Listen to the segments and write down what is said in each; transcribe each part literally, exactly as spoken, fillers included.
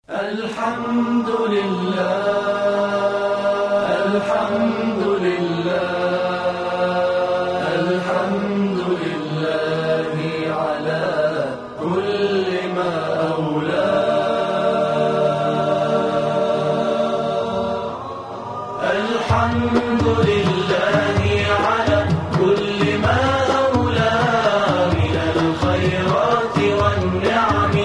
الحمد لله الحمد لله الحمد لله على كل ما أولى. الحمد لله على كل ما أولى من الخيرات والنعم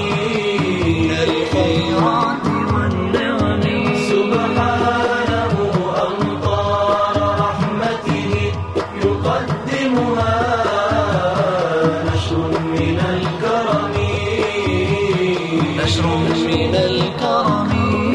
من الكرم.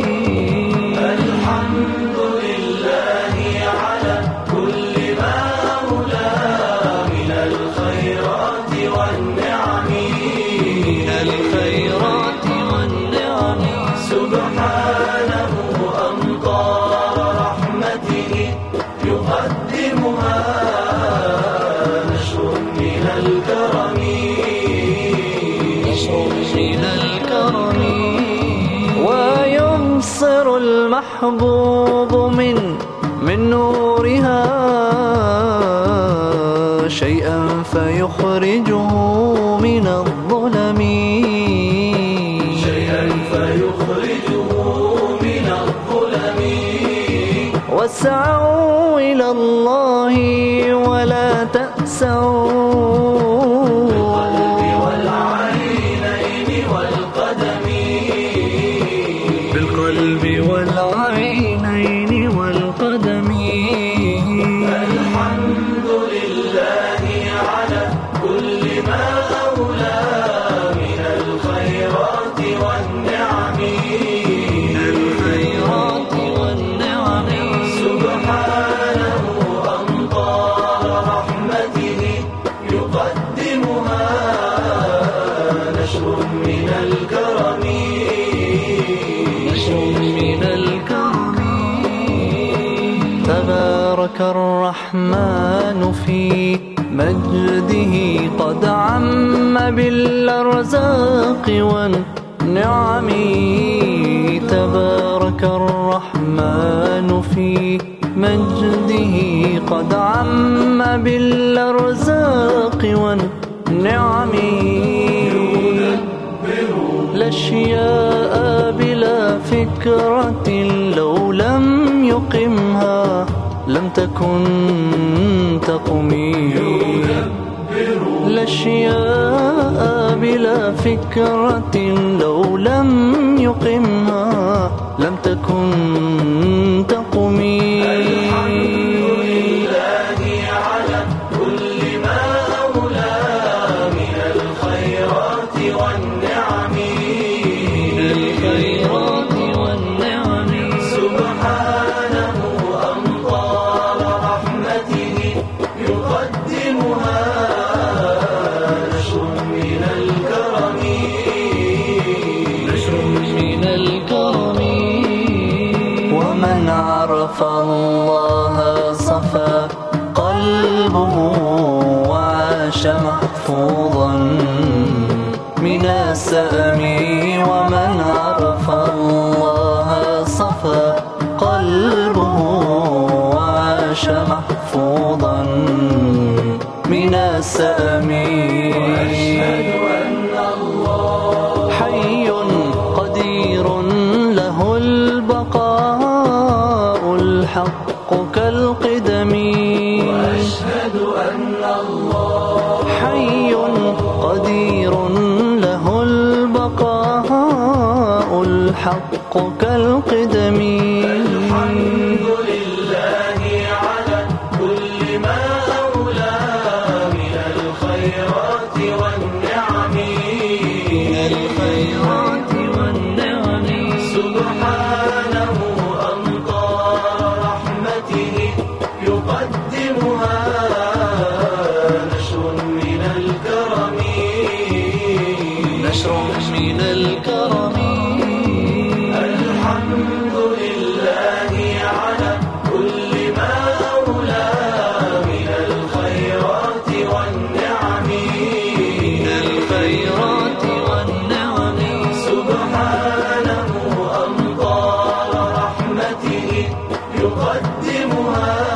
الحمد لله على كل ما أولى من الخيرات والنعم من الخيرات والنعم سبحانه أمطار رحمته يقدمها نشر من الكرم نشر من الكرم. ويبصر المحبوب من من نورها شيئا فيخرجه من الظلم شيئا فيخرجه من الظلم. واسعوا إلى الله ولا تأسوا بالقلب والعينين والقدم. الحمد لله على كل ما أولى من الخيرات والنعم من الخيرات والنعم سبحانه أمطار رحمته يقدمها نشر من الكرم من الكرم. تبارك الرحمن في مجده قد عم بالأرزاق والنعم. تبارك الرحمن في مجده قد عم بالأرزاق والنعم. الأشياء بلا فكرة لو لم يقمها لم تكن تقومي. الأشياء بلا فكرة لو لم يقمها لم تكن تقومي. ومن عرف الله صفى قلبه وعاش محفوظا من السأم. ومن عرف الله صفى قلبه وعاش محفوظا من السأم. وأشهد أن الله حي قدير له البقاء الحق كالقدم. وأشهد أن الله حي قدير له البقاء الحق كالقدم. الحمد لله على كل ما أولى من الخيرات والنعم من الخيرات والنعم سبحانه أمطار رحمته يقدمها نشر من الكرم نشر من الكرم. الحمد لله يقدمها